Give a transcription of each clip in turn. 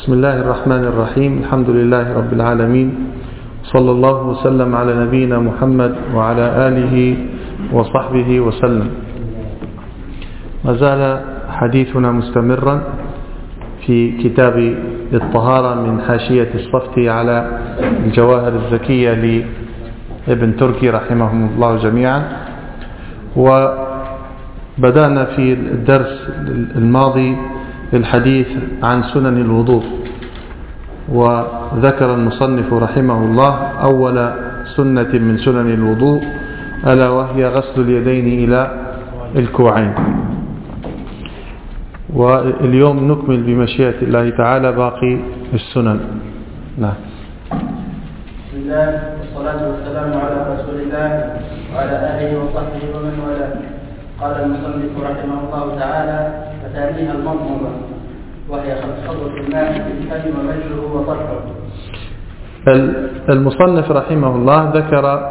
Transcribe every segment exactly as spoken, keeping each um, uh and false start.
بسم الله الرحمن الرحيم. الحمد لله رب العالمين، صلى الله وسلم على نبينا محمد وعلى آله وصحبه وسلم. ما زال حديثنا مستمرا في كتاب الطهارة من حاشية الصفتي على الجواهر الزكية لابن تركي رحمهم الله جميعا. وبدأنا في الدرس الماضي الحديث عن سنن الوضوء، وذكر المصنف رحمه الله أول سنة من سنن الوضوء ألا وهي غسل اليدين إلى الكوعين. واليوم نكمل بمشيئة الله تعالى باقي السنن. نعم. بسم الله والصلاة والسلام على رسول الله وعلى آله وصحبه ومن والاه. قال المصنف رحمه الله تعالى: فتانيها المضمضة، وهي خلط الماء في الفم ومجه وطرحه. المصنف رحمه الله ذكر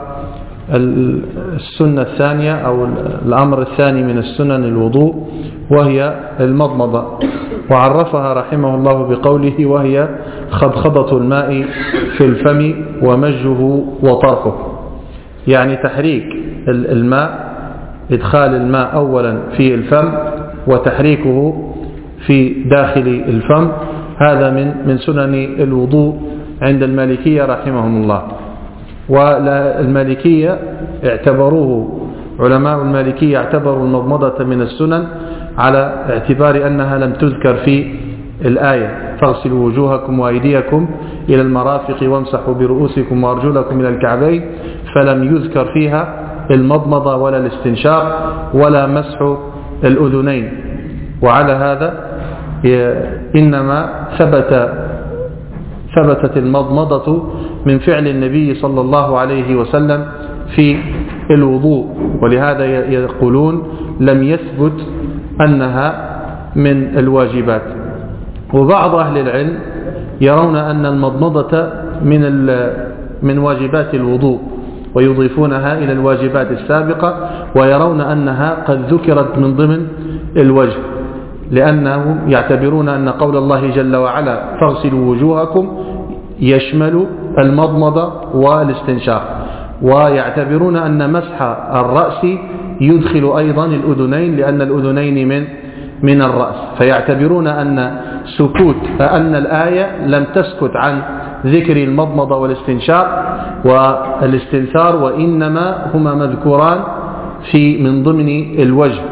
السنة الثانية أو الأمر الثاني من السنن الوضوء، وهي المضمضة، وعرفها رحمه الله بقوله: وهي خضخضة الماء في الفم ومجه وطرحه، يعني تحريك الماء، إدخال الماء أولا في الفم وتحريكه في داخل الفم. هذا من من سنن الوضوء عند المالكية رحمهم الله. والمالكية اعتبروه علماء المالكية اعتبروا المضمضة من السنن على اعتبار أنها لم تذكر في الآية: فاغسلوا وجوهكم وأيديكم إلى المرافق وامسحوا برؤوسكم وأرجلكم إلى الكعبين، فلم يذكر فيها المضمضة ولا الاستنشاق ولا مسح الأذنين. وعلى هذا إنما ثبت ثبتت المضمضة من فعل النبي صلى الله عليه وسلم في الوضوء، ولهذا يقولون لم يثبت أنها من الواجبات. وبعض أهل العلم يرون أن المضمضة من من واجبات الوضوء، ويضيفونها إلى الواجبات السابقة، ويرون أنها قد ذكرت من ضمن الوجه، لأنهم يعتبرون أن قول الله جل وعلا: فاغسلوا وجوهكم يشمل المضمضة والاستنشاق، ويعتبرون أن مسح الرأس يدخل أيضا الأذنين، لأن الأذنين من من الرأس، فيعتبرون أن سكوت أن الآية لم تسكت عن ذكر المضمضة والاستنشاق والاستنثار، وإنما هما مذكوران في من ضمن الوجه،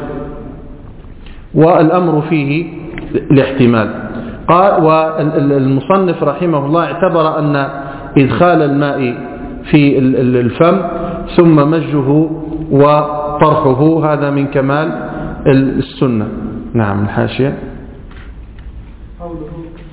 والأمر فيه الاحتمال. قال: والمصنف رحمه الله اعتبر أن إدخال الماء في الفم ثم مجه وطرحه هذا من كمال السنة. نعم. الحاشية: قوله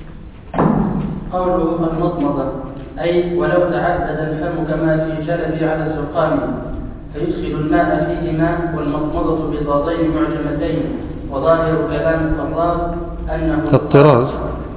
قوله المضمضة، أي ولو تعدد الفم كما في جلب على الزرقان، فيدخل الماء فيهما، والمضمضة بضادين معجمتين. وظاهر كلام الطراز أنه الطراز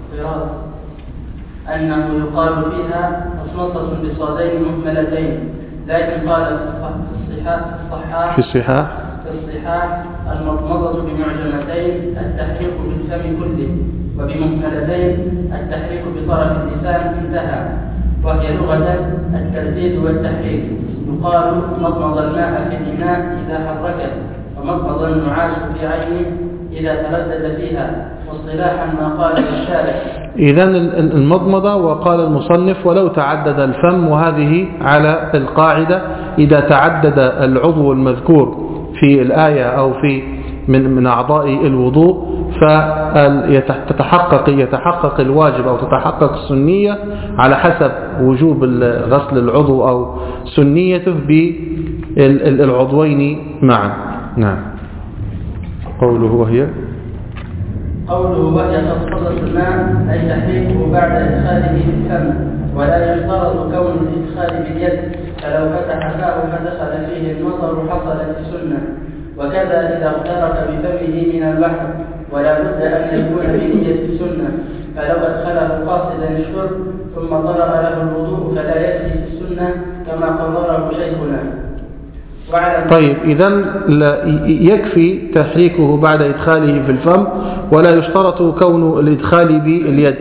أنه يقال فيها مصمصة بصادين مهملتين، لكن قال في الصحاح في الصحاح في الصحاح المضمضة بمعجمتين التحريك بالفم كله، وبمهملتين التحريك بطرف اللسان انتهى، وهي لغة الترديد والتحريك. يقال مضمض الماء في الإناء إذا حركت، ومضمض النعاس في عينه إذا تردد فيها، واصطلاحا ما قال الشارع. إذن المضمضة، وقال المصنف ولو تعدد الفم، وهذه على القاعدة: إذا تعدد العضو المذكور في الآية أو في من من أعضاء الوضوء فتتحقق يتحقق الواجب أو تتحقق السنية على حسب وجوب غسل العضو أو سنيته بالعضوين معا. نعم. قوله وهي قوله وهي خضخضة الماء، أي تحريكه بعد إدخاله في الفم، ولا يشترط كون الإدخال باليد، فلو فتح فاه فدخل فيه المطر حصلت السنة. وكذا إذا اغترف بفمه من البحر، ولا بد أن يكون بنية السنة، فلو أدخله قاصدا الشرب ثم طرأ له الوضوء فلا يكفي في السنة كما قرره شيخنا. طيب، إذن يكفي تحريكه بعد إدخاله في الفم، ولا يشترط كون الإدخال باليد،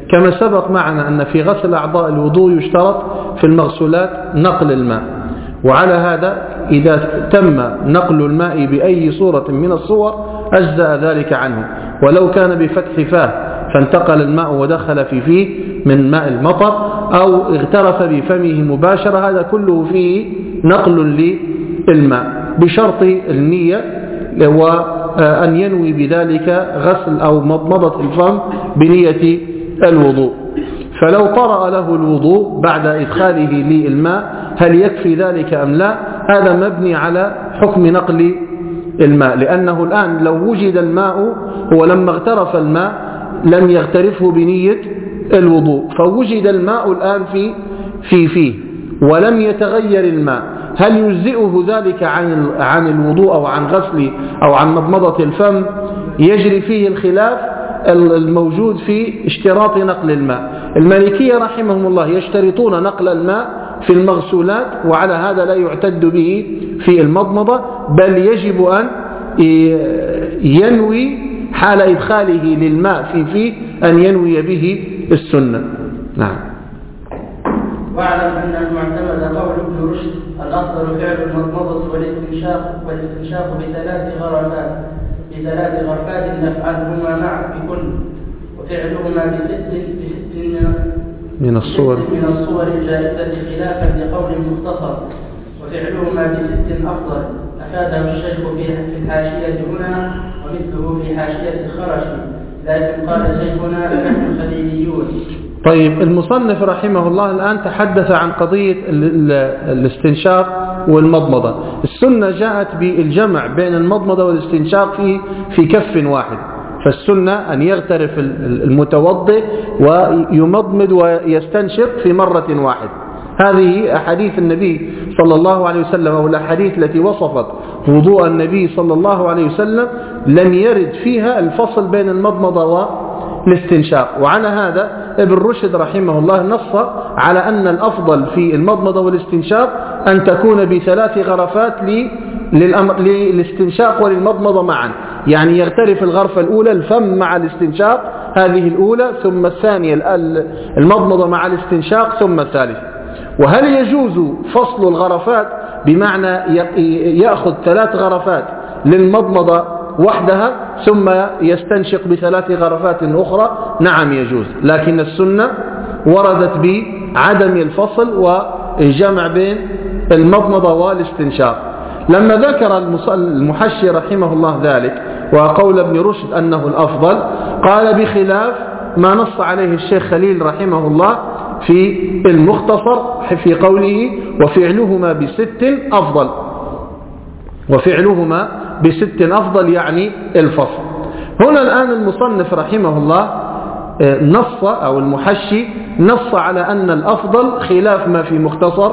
كما سبق معنا أن في غسل أعضاء الوضوء يشترط في المغسولات نقل الماء، وعلى هذا إذا تم نقل الماء بأي صورة من الصور أجزأ ذلك عنه، ولو كان بفتح فاه فانتقل الماء ودخل في فيه من ماء المطر أو اغترف بفمه مباشرة، هذا كله فيه نقل للماء بشرط النية وأن ينوي بذلك غسل أو مضمضة الفم بنية الوضوء. فلو طرأ له الوضوء بعد إدخاله للماء هل يكفي ذلك أم لا؟ هذا مبني على حكم نقل الماء، لأنه الآن لو وجد الماء هو لما اغترف الماء لم يغترفه بنية الوضوء، فوجد الماء الآن في في فيه ولم يتغير الماء، هل يجزئه ذلك عن عن الوضوء أو عن غسل أو عن مضمضة الفم؟ يجري فيه الخلاف الموجود في اشتراط نقل الماء. المالكية رحمهم الله يشترطون نقل الماء في المغسولات، وعلى هذا لا يعتد به في المضمضة، بل يجب أن ينوي حال إدخاله للماء في فيه أن ينوي به السنة. نعم. واعلم أن المعتمد قول ابن رشد الأفضل فعل المضمضة والاستنشاق والاستنشاق بثلاث غرفات بثلاث غرفات نفعلهما معا بكل، وفعلهما بست بست من الصور من الصور الجائزة خلافا لقول مختصر، وفعلهما بست أفضل. أفاده الشيخ في الحاشية هنا ومثله في حاشية الخرشي، لكن قال شيخنا نحن خليليون. طيب، المصنف رحمه الله الآن تحدث عن قضية الاستنشاق والمضمضة. السنة جاءت بالجمع بين المضمضة والاستنشاق في في كف واحد، فالسنة أن يغترف المتوضئ ويمضمض ويستنشق في مرة واحدة. هذه أحاديث النبي صلى الله عليه وسلم، أو الأحاديث التي وصفت وضوء النبي صلى الله عليه وسلم لم يرد فيها الفصل بين المضمضة والاستنشاق. وعلى هذا ابن رشد رحمه الله نص على أن الأفضل في المضمضة والاستنشاق أن تكون بثلاث غرفات للاستنشاق وللمضمضة معا، يعني يغترف الغرفة الأولى الفم مع الاستنشاق هذه الأولى، ثم الثانية المضمضة مع الاستنشاق، ثم الثالثة. وهل يجوز فصل الغرفات بمعنى يأخذ ثلاث غرفات للمضمضة وحدها ثم يستنشق بثلاث غرفات أخرى؟ نعم يجوز، لكن السنة وردت بعدم الفصل والجمع بين المضمضة والاستنشاق. لما ذكر المحشي رحمه الله ذلك وقول ابن رشد أنه الأفضل، قال بخلاف ما نص عليه الشيخ خليل رحمه الله في المختصر في قوله وفعلهما بست أفضل، وفعلهما بست أفضل يعني الفصل. هنا الآن المصنف رحمه الله نص أو المحشي نص على أن الأفضل خلاف ما في مختصر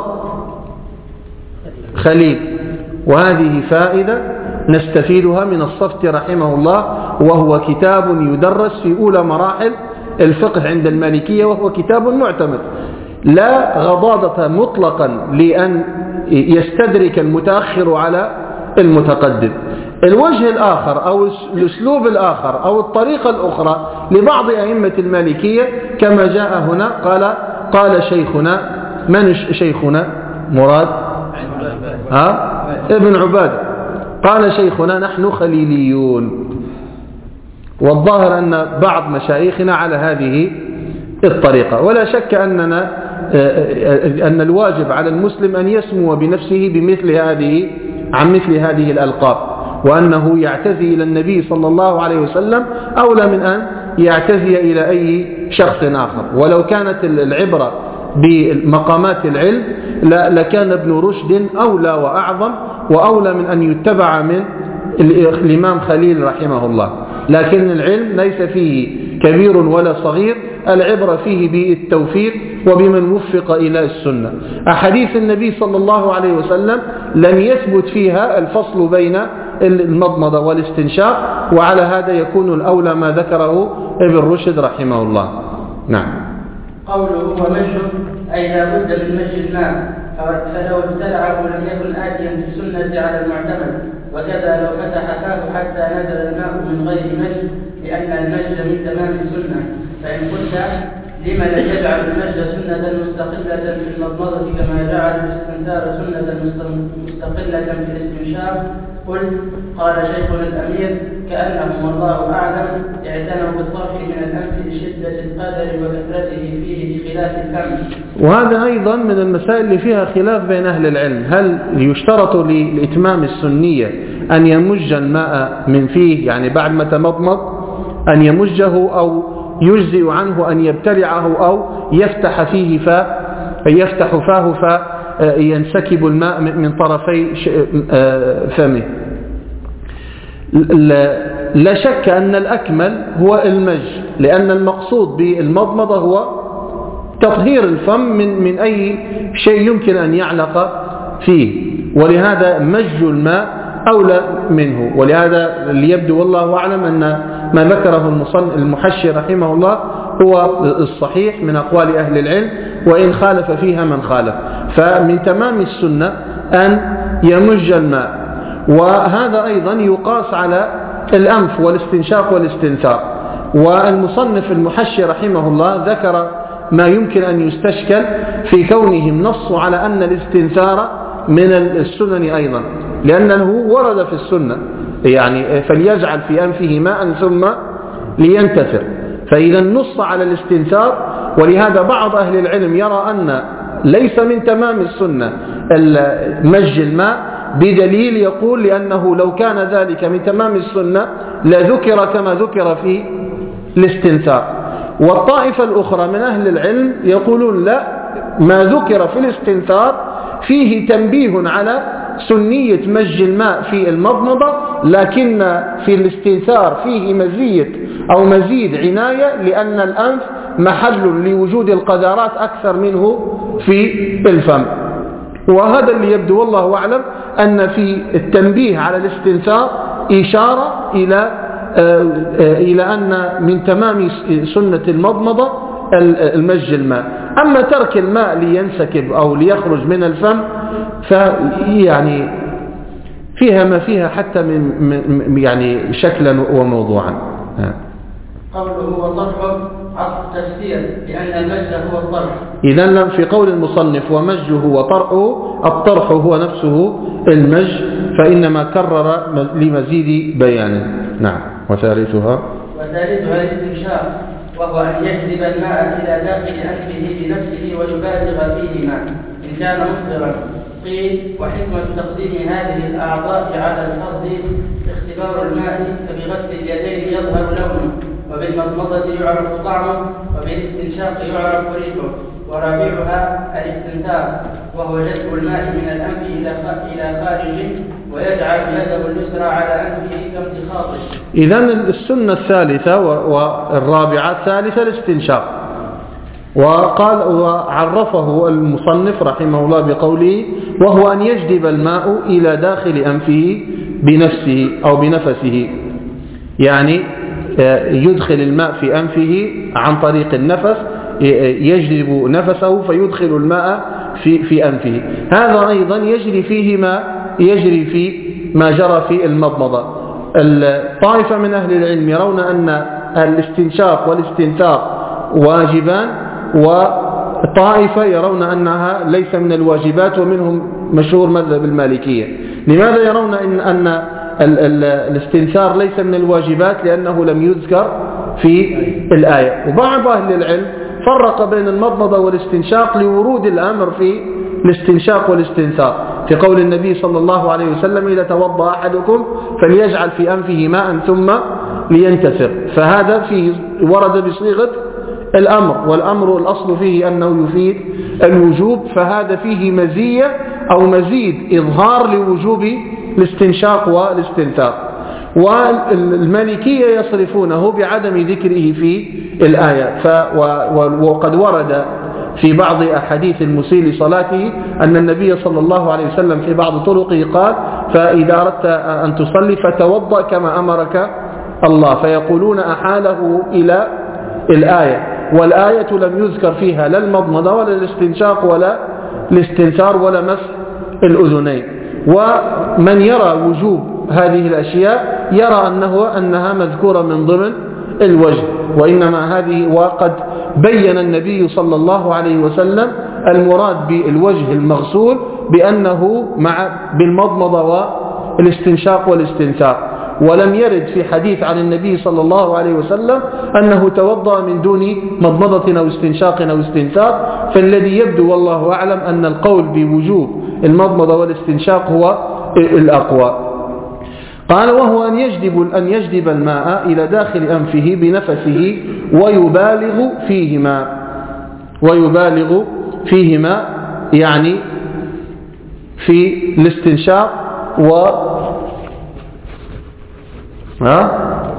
خليل، وهذه فائدة نستفيدها من الصفت رحمه الله، وهو كتاب يدرس في أولى مراحل الفقه عند المالكية، وهو كتاب معتمد لا غضاضة مطلقا لأن يستدرك المتأخر على المتقدم. الوجه الآخر أو الأسلوب الآخر أو الطريقة الأخرى لبعض أئمة المالكية كما جاء هنا، قال قال شيخنا، من شيخنا؟ مراد ها؟ ابن عباد. قال شيخنا نحن خليليون، والظاهر أن بعض مشايخنا على هذه الطريقة. ولا شك أننا أن الواجب على المسلم أن يسمو بنفسه بمثل هذه عن مثل هذه الألقاب، وأنه يعتزي إلى النبي صلى الله عليه وسلم أولى من أن يعتزي إلى أي شخص آخر. ولو كانت العبرة بمقامات العلم لكان ابن رشد أولى وأعظم وأولى من أن يتبع من الإمام خليل رحمه الله. لكن العلم ليس فيه كبير ولا صغير، العبرة فيه بالتوفيق وبمن وفق إلى السنة. أحاديث النبي صلى الله عليه وسلم لم يثبت فيها الفصل بين المضمضة والاستنشاق، وعلى هذا يكون الأولى ما ذكره ابن رشد رحمه الله. نعم. قوله ومشي أي لا بد من مشي الماء، فلو ابتلعه لم يكن آتيا في السنة على المعتمد، وكذا لو فتح فاه حتى نزل الماء من غير مشي، لأن المشي من تمام السنة. فإن قلت لما لم يجعل المجد سنة مستقلة في المضمضة كما جعل الاستنثار سنة مستقلة في الاستنشاق؟ قلت: قال شيخنا الأمير: كأنهم والله أعلم اعتنوا بالطرح من الأنف لشدة القدر وكثرته فيه بخلاف الفم. وهذا أيضا من المسائل اللي فيها خلاف بين أهل العلم، هل يشترط لإتمام السنية أن يمج الماء من فيه، يعني بعد ما تمضمض أن يمجه، أو يجزئ عنه أن يبتلعه، أو يفتح فيه فا يفتح فاه فينسكب الماء من طرفي فمه؟ لا شك أن الأكمل هو المج، لأن المقصود بالمضمضة هو تطهير الفم من من أي شيء يمكن أن يعلق فيه، ولهذا مج الماء أولى منه. ولهذا ليبدو والله أعلم أن ما ذكره المحشي رحمه الله هو الصحيح من أقوال أهل العلم، وإن خالف فيها من خالف. فمن تمام السنة أن يمج الماء، وهذا أيضا يقاس على الأنف والاستنشاق والاستنثار. والمصنف المحشي رحمه الله ذكر ما يمكن أن يستشكل في كونهم نصوا على أن الاستنثار من السنن أيضا، لأنه ورد في السنة، يعني فليجعل في أنفه ماء ثم لينتثر، فإذا نص على الاستنثار. ولهذا بعض أهل العلم يرى أن ليس من تمام السنة مج الماء، بدليل يقول لأنه لو كان ذلك من تمام السنة لذكر كما ذكر في الاستنثار. والطائفة الأخرى من أهل العلم يقولون لا، ما ذكر في الاستنثار فيه تنبيه على سنية مج الماء في المضمضة، لكن في الاستنثار فيه مزية أو مزيد عناية، لأن الأنف محل لوجود القذارات أكثر منه في الفم. وهذا اللي يبدو والله أعلم أن في التنبيه على الاستنثار إشارة إلى إلى أن من تمام سنة المضمضة المج الماء. أما ترك الماء لينسكب أو ليخرج من الفم فيعني فيها ما فيها حتى من يعني شكلا وموضوعا. قوله وطرحه عطف تفسير، لأن المج هو الطرح. إذن في قول المصنف ومجه وطرحه، الطرح هو نفسه المج، فإنما كرر لمزيد بيان. نعم. وثالثها وثالثها الاستنشاق، وهو أن يجذب الماء إلى داخل أنفه بنفسه ويبالغ فيهما إن كان مفطرا. قيل: وحكمة تقديم هذه الأعضاء على الفرض اختبار الماء، فبغسل اليدين يظهر لونه، وبالمضمضة يعرف طعمه، وبالاستنشاق يعرف ريحه. ورابعها الاستنثار، وهو جذب الماء من الأنف إلى خارجه ويجعل يده اليسرى على أنفه كامتخاطه. إذن السنة الثالثة والرابعة الثالثة الاستنشاق. وقال وعرفه المصنف رحمه الله بقوله وهو أن يجذب الماء إلى داخل أنفه بنفسه أو بنفسه، يعني يدخل الماء في أنفه عن طريق النفس، يجذب نفسه فيدخل الماء في في أنفه. هذا أيضا يجري فيه ما يجري في ما جرى في المضمضة. الطائفة من أهل العلم يرون أن الاستنشاق والاستنثار واجبان، وطائفة يرون أنها ليس من الواجبات، ومنهم مشهور مذهب المالكية. لماذا يرون إن أن الاستنثار ليس من الواجبات؟ لأنه لم يذكر في الآية. وبعض أهل العلم فرق بين المضمضة والاستنشاق لورود الأمر في الاستنشاق والاستنثار، في قول النبي صلى الله عليه وسلم إذا توضأ أحدكم فليجعل في أنفه ماء ثم لينتثر، فهذا فيه ورد بصيغة الأمر، والأمر الأصل فيه أنه يفيد الوجوب، فهذا فيه مزية أو مزيد إظهار لوجوب الاستنشاق والاستنثار. والمالكية يصرفونه بعدم ذكره في الآية، وقد ورد في بعض أحاديث المسيء لصلاته أن النبي صلى الله عليه وسلم في بعض طرقه قال فإذا أردت أن تصلي فتوضأ كما أمرك الله، فيقولون أحاله إلى الآية، والآية لم يذكر فيها لا المضمضة ولا الاستنشاق ولا الاستنثار ولا مسح الأذنين. ومن يرى وجوب هذه الأشياء يرى أنه أنها مذكورة من ضمن الوجه، وإنما هذه وقد بين النبي صلى الله عليه وسلم المراد بالوجه المغسول بأنه مع بالمضمضة والاستنشاق والاستنثار، ولم يرد في حديث عن النبي صلى الله عليه وسلم أنه توضأ من دون مضمضة أو استنشاق أو استنثار. فالذي يبدو والله أعلم أن القول بوجوب المضمضة والاستنشاق هو الأقوى. قال وهو أن يجذب, أن يجذب الماء إلى داخل أنفه بنفسه ويبالغ فيهما ويبالغ فيهما يعني في الاستنشاق و ها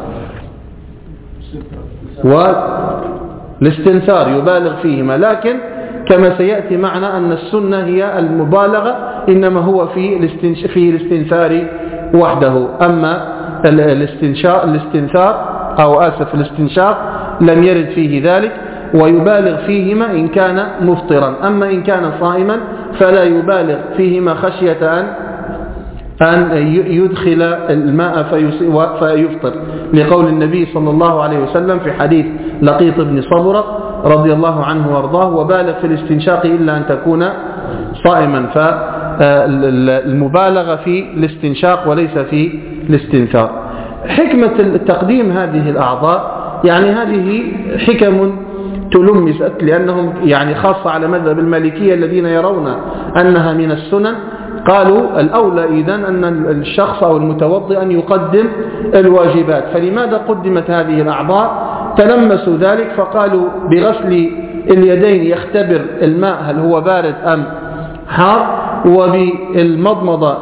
والاستنثار يبالغ فيهما، لكن كما سيأتي معنا أن السنة هي المبالغة إنما هو في في الاستنثار وحده. أما الاستنشاق الاستنثار أو آسف الاستنشاق لم يرد فيه ذلك، ويبالغ فيهما إن كان مفطرا. أما إن كان صائما فلا يبالغ فيهما خشية أن أن يدخل الماء فيفطر، لقول النبي صلى الله عليه وسلم في حديث لقيط بن صبرة رضي الله عنه وارضاه: وبالغ في الاستنشاق إلا أن تكون صائما. فالمبالغة في الاستنشاق وليس في الاستنثار. حكمة التقديم هذه الأعضاء يعني هذه حكم تلمست، لأنهم يعني خاصة على مذهب المالكية الذين يرون أنها من السنن، قالوا الأولى إذن أن الشخص أو المتوضئ أن يقدم الواجبات. فلماذا قدمت هذه الأعضاء؟ تلمسوا ذلك فقالوا بغسل اليدين يختبر الماء هل هو بارد أم حار، وبالمضمضة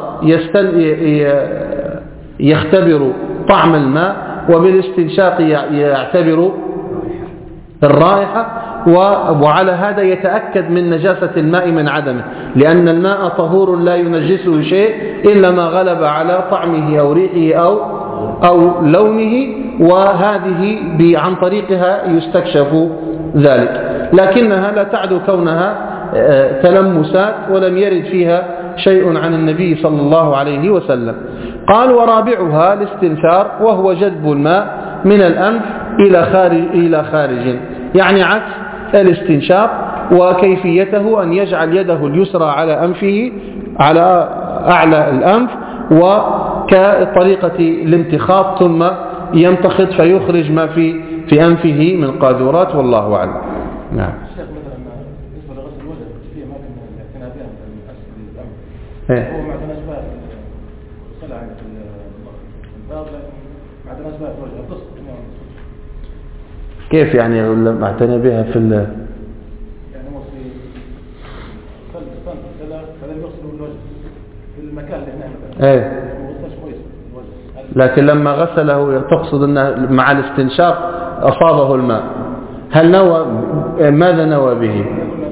يختبر طعم الماء، وبالاستنشاق يعتبر الرائحة، وعلى هذا يتأكد من نجاسة الماء من عدمه، لأن الماء طهور لا ينجسه شيء إلا ما غلب على طعمه أو ريحه أو, أو لونه، وهذه عن طريقها يستكشف ذلك. لكنها لا تعدو كونها تلمسات ولم يرد فيها شيء عن النبي صلى الله عليه وسلم. قال ورابعها الاستنثار، وهو جذب الماء من الأنف إلى خارج, إلى خارج يعني عكس الاستنشاق، وكيفيته أن يجعل يده اليسرى على أنفه على أعلى الأنف وكطريقة الامتخاط، ثم يمتخط فيخرج ما في في أنفه من قاذورات، والله أعلم. نعم. الشيخ مثلا بالنسبة لغسل الوجه في أماكن الاعتناء بها مثلا أسفل الأنف، هو ما عندناش بقى طلع عن الباب، لكن ما عندناش بقى الوجه تصل. كيف يعني ما اعتنى بها في ال يعني هو في صل صل كذا فلم يغسل الوجه في المكان اللي هنا ايه، ما غسلش كويس الوجه، لكن لما غسله تقصد أنه مع الاستنشاق أصابه الماء، هل نوى ماذا نوى به؟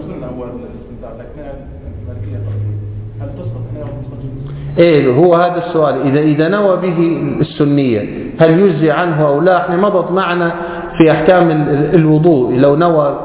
ايه هو هذا السؤال. اذا اذا نوى به السنيه هل يجزي عنه او لا؟ احنا مضت معنا في احكام الوضوء، لو نوى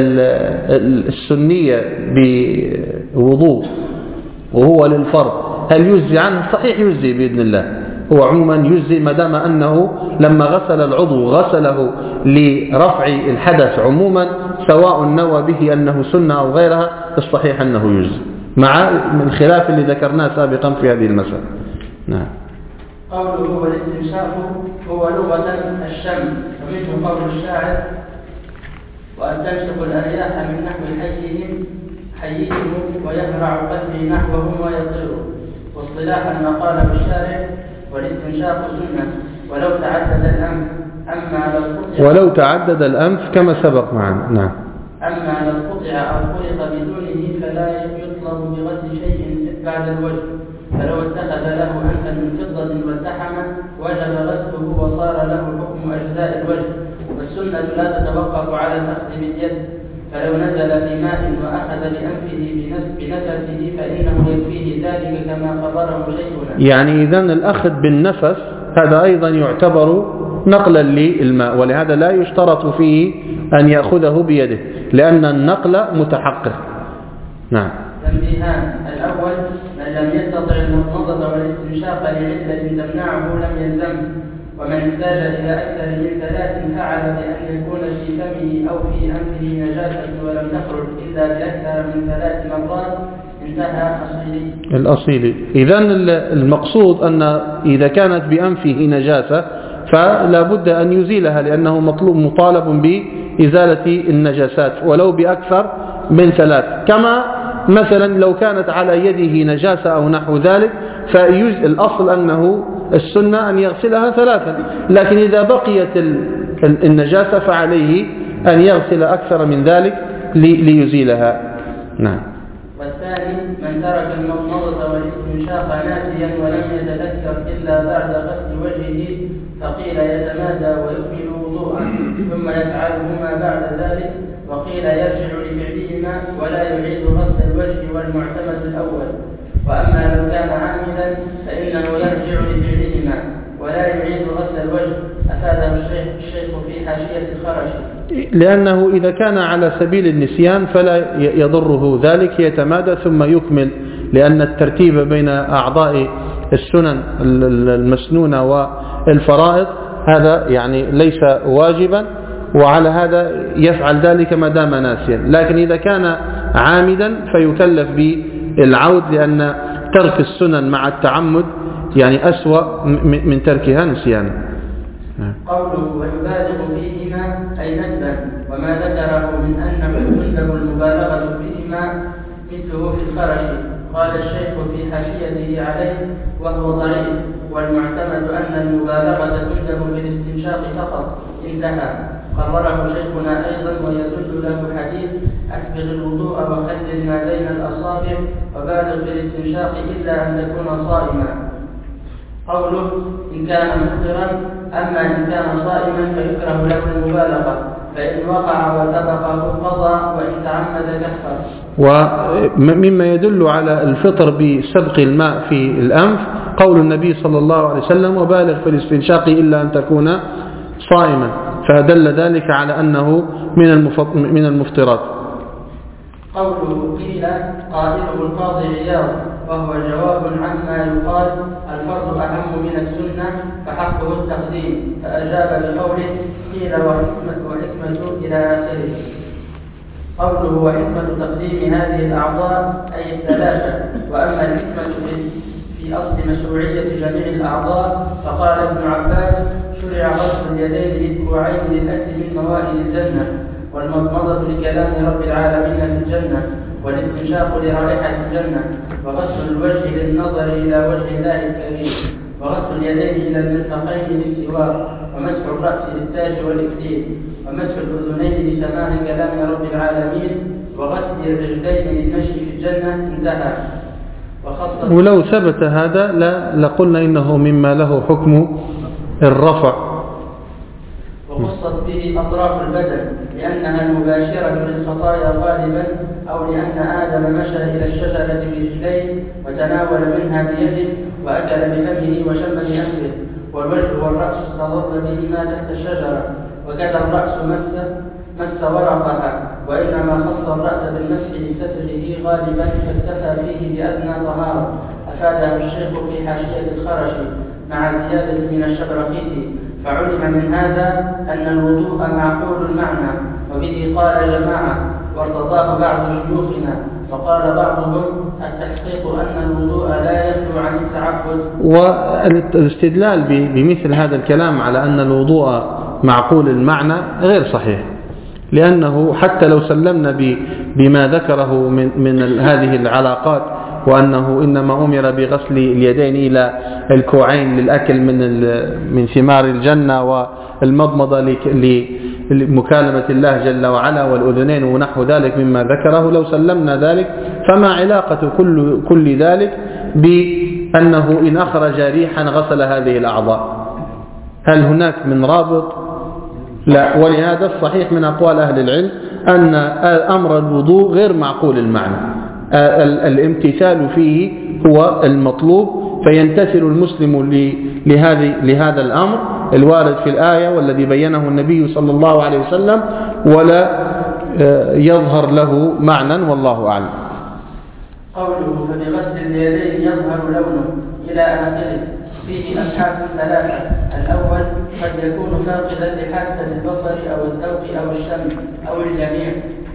السنيه بوضوء وهو للفرض هل يجزي عنه؟ صحيح يجزي باذن الله، هو عموما يجزي ما دام انه لما غسل العضو غسله لرفع الحدث عموما، سواء نوى به انه سنه او غيرها، الصحيح انه يجزي، مع من خلاف اللي ذكرناه سابقا في هذه المسألة. نعم. قوله والاستنشاق هو لغة الشم، ومنه قول الشاعر: وأن تنشق الأرياح من نحو حيهم حيهم ويهرع قلبي نحوهم ويطير. واصطلاحا ما قاله الشارع: والاستنشاق سنة ولو تعدد الأنف، أما لو قطع ولو تعدد الأنف كما سبق معنا. نعم. أما لو قطع أو خلط بدونه فلا يطلب بغسل شيء بعد الوجه، فلو اتخذ له أنفا من فضة والتحم وجب غسله وصار له حكم أجزاء الوجه. والسنة لا تتوقف على الأخذ باليد، فلو نزل في ماء وأخذ بأنفه بنفسه فإنه يكفيه ذلك كما خبره شيخنا. يعني إذن الأخذ بالنفس هذا أيضا يعتبر نقلا للماء، ولهذا لا يشترط فيه أن يأخذه بيده لأن النقل متحقق. نعم. تنبيهان: الأول: من لم يستطع المضمضة والاستنشاق لعلة تمنعه لم يلزم، ومن احتاج إلى أكثر من ثلاث فعل بأن يكون في فمه أو في أنفه نجاسة ولم تخرج إلا بأكثر من ثلاث مرات انتهى أصيلي. الأصيلي. إذن المقصود أن إذا كانت بأنفه نجاسة فلا بد أن يزيلها، لأنه مطلوب مطالب بإزالة النجاسات ولو بأكثر من ثلاث. كما مثلا لو كانت على يده نجاسة أو نحو ذلك فالأصل أنه السنة أن يغسلها ثلاثا، لكن إذا بقيت النجاسة فعليه أن يغسل أكثر من ذلك ليزيلها. نعم. والثاني من ترك المضمضة والاستنشاق ناسيا ولم يتذكر إلا بعد غسل وجهه فقيل يتمادى ويكمل وضوءا ثم يفعلهما بعد ذلك، وقيل يرجع لفعلهما ولا يعيد غسل الوجه والمعتمد الأول. وأما لو كان عاملا فإنه يرجع لفعلهما ولا يعيد غسل الوجه. أفاده الشيخ, الشيخ في حاشية الخرشي. لأنه إذا كان على سبيل النسيان فلا يضره ذلك، يتمادى ثم يكمل، لأن الترتيب بين أعضاء السنن المسنونة والفرائض هذا يعني ليس واجبا، وعلى هذا يفعل ذلك ما دام ناسيا. لكن إذا كان عامدا فيكلف بالعود، لأن ترك السنن مع التعمد يعني أسوأ من تركها نسيانا. قوله ويبالغ فيهما أي ندبا، وما ذكره من أنه يندب المبالغة فيهما مثله في الخرش. قال الشيخ في حاشيته عليه وهو ضعيف، والمعتمد أن المبالغة تندب بالاستنشاق فقط انتهى. قرره شيخنا أيضا ويدل له حديث أسبغ الوضوء وخلل ما بين الأصابع وبالغ بالاستنشاق إلا أن تكون صائما. قوله إن كان مفطرا، أما إن كان صائما فيكره له المبالغة، فإن وقع وسبقه قضى وإن تعمد كفر. ومما يدل على الفطر بسبق الماء في الأنف قول النبي صلى الله عليه وسلم وبالغ في الاستنشاق إلا أن تكون صائما، فدل ذلك على أنه من المفطرات. قوله قيل قائله القاضي عياض، وهو جواب عما يقال الفرض أهم من السنة فحقه التقديم، فأجاب بقوله قيل وحكمة, وحكمة إلى آخره. قوله وحكمة تقديم هذه الأعضاء أي الثلاثة. وأما الحكمة في أصل مشروعية جميع الأعضاء فقال ابن عباس شرع غسل اليدين للكوعين للأكل من موائد الجنة، والمضمضة لكلام رب العالمين في الجنة، والاستنشاق لرائحة الجنة، وغسل الوجه للنظر إلى وجه الله الكريم، وغسل اليدين إلى المرفقين للسواك، ومسح الرأس للتاج والإكليل، ومسح الأذنين لسماع كلام رب العالمين، وغسل الرجلين للمشي في الجنة انتهى. ولو ثبت هذا لا لقلنا إنه مما له حكم الرفع. وخصت به أطراف البدن لأنها المباشرة للخطايا غالبا، أو لأن آدم مشى إلى الشجرة برجليه وتناول منها بيده وأكل بفمه وشم بأنفه، والوجه والرأس استظل بهما تحت الشجرة، وكذا الرأس مس مس ورقها، وإنما خص الرأس بالمسح لستره غالبا فاكتفى فيه بأدنى طهارة. أفاده الشيخ في حاشية الخرشي مع زيادة من الشبرقيطي، فعلم من هذا أن الوضوء معقول المعنى، وبه قال جماعة وارتضاه بعض شيوخنا، وقال بعضهم التحقيق أن الوضوء لا يخلو عن التعبد. والاستدلال بمثل هذا الكلام على أن الوضوء معقول المعنى غير صحيح، لأنه حتى لو سلمنا بما ذكره من, من هذه العلاقات، وأنه إنما أمر بغسل اليدين إلى الكوعين للأكل من من ثمار الجنة، والمضمضة لمكالمة الله جل وعلا، والأذنين ونحو ذلك مما ذكره، لو سلمنا ذلك فما علاقة كل, كل ذلك بأنه إن أخرج ريحا غسل هذه الأعضاء؟ هل هناك من رابط؟ لا. ولهذا الصحيح من أقوال أهل العلم أن أمر الوضوء غير معقول المعنى، الامتثال فيه هو المطلوب، فينتثل المسلم لهذه لهذا الأمر الوارد في الآية والذي بينه النبي صلى الله عليه وسلم، ولا يظهر له معنى، والله أعلم. قوله فبغسل اليدين يظهر لونه إلى آخره. فيه أبحاث ثلاثة. الأول قد يكون فاقدا لحاسة البصر أو الذوق أو الشم أو الجميع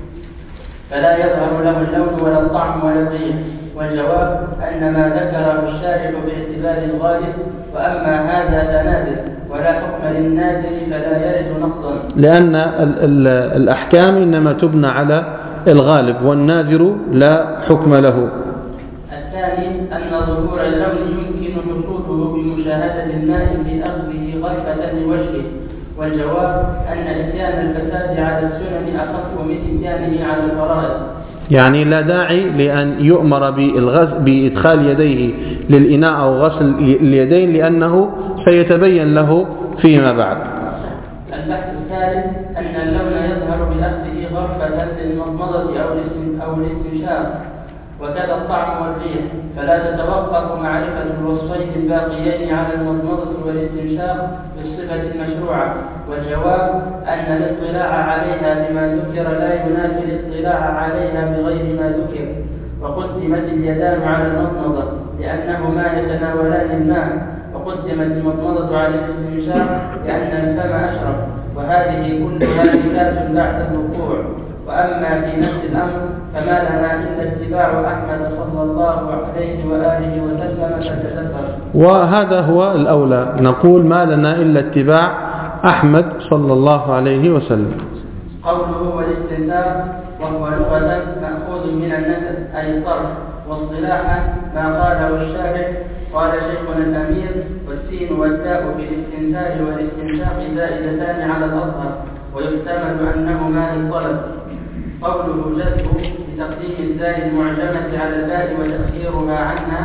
فلا يظهر له اللون ولا الطعم ولا الريح. والجواب أن ما ذكره الشارع باعتبار الغالب، وأما هذا فنادر ولا حكم للنادر فلا يرد نقضا، لأن ال ال الأحكام إنما تبنى على الغالب والنادر لا حكم له. الثاني أن ظهور اللون يمكن حصوله بمشاهدة الماء في أخذه غرفة لوجهه. والجواب أن إتيان الفساد على السنن أخف من إتيانه على الفرائض، يعني لا داعي لأن يؤمر بإدخال يديه للإناء أو غسل اليدين لأنه سيتبين له فيما بعد. البحث الثالث أن اللون يظهر بأخذه غرفة للمضمضة أو الاستنشاق، وكذا الطعم والريح، فلا تتوقف معرفة الوصفين الباقيين على المضمضة والاستنشاق بالصفة المشروعة. والجواب أن الاطلاع عليها بما ذكر لا ينافي الاطلاع عليها بغير ما ذكر. وقدمت اليدان على المضمضة لأنهما يتناولان الماء، وقدمت المضمضة على الاستنشاق لأن الفم أشرف، وهذه كلها ثبات بعد الوقوع. وأما في نفس الأمر فما لنا إلا اتباع أحمد صلى الله عليه وآله وسلم فتدبر. وهذا هو الأولى، نقول ما لنا إلا اتباع أحمد صلى الله عليه وسلم. قوله والاستنثار وهو لغة مأخوذ من النسب أي الطرف، واصطلاحا ما قاله الشارع قال شيخنا الأمير والسين والتاء في الاستنثار والاستنشاق زائدتان على الأظهر، ويحتمل أنهما الطلب. قوله جذب بتقديم الزاي المعجمة على الباء وتأخيرها عنها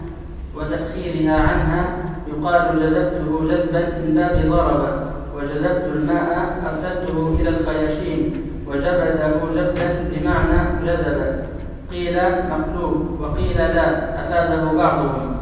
وتأخيرها عنها يقال جذبته جذبا من باب ضربا، وجذبت الماء أرسلته إلى الخياشيم، وجبده جبدا بمعنى جذبا. قيل مقلوب وقيل لا، أفاده بعضهم.